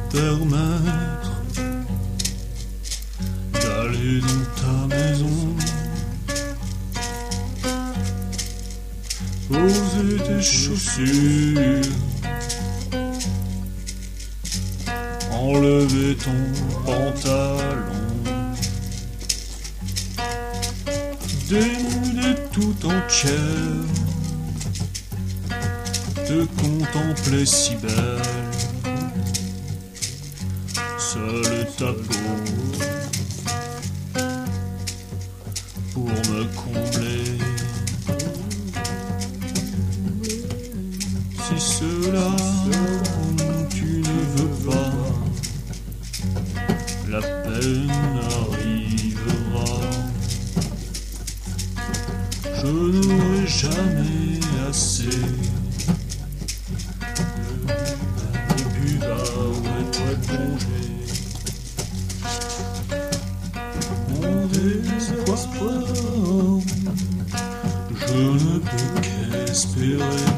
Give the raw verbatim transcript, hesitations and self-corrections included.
permettre d'aller dans ta maison, poser tes chaussures, enlever ton pantalon, dénuder tout entière, te contempler si belle, seule ta peau pour me combler. Si cela tu ne veux pas, la peine arrivera. Je n'aurai jamais assez de buvard où être plongé. Mon désespoir, je ne peux qu'espérer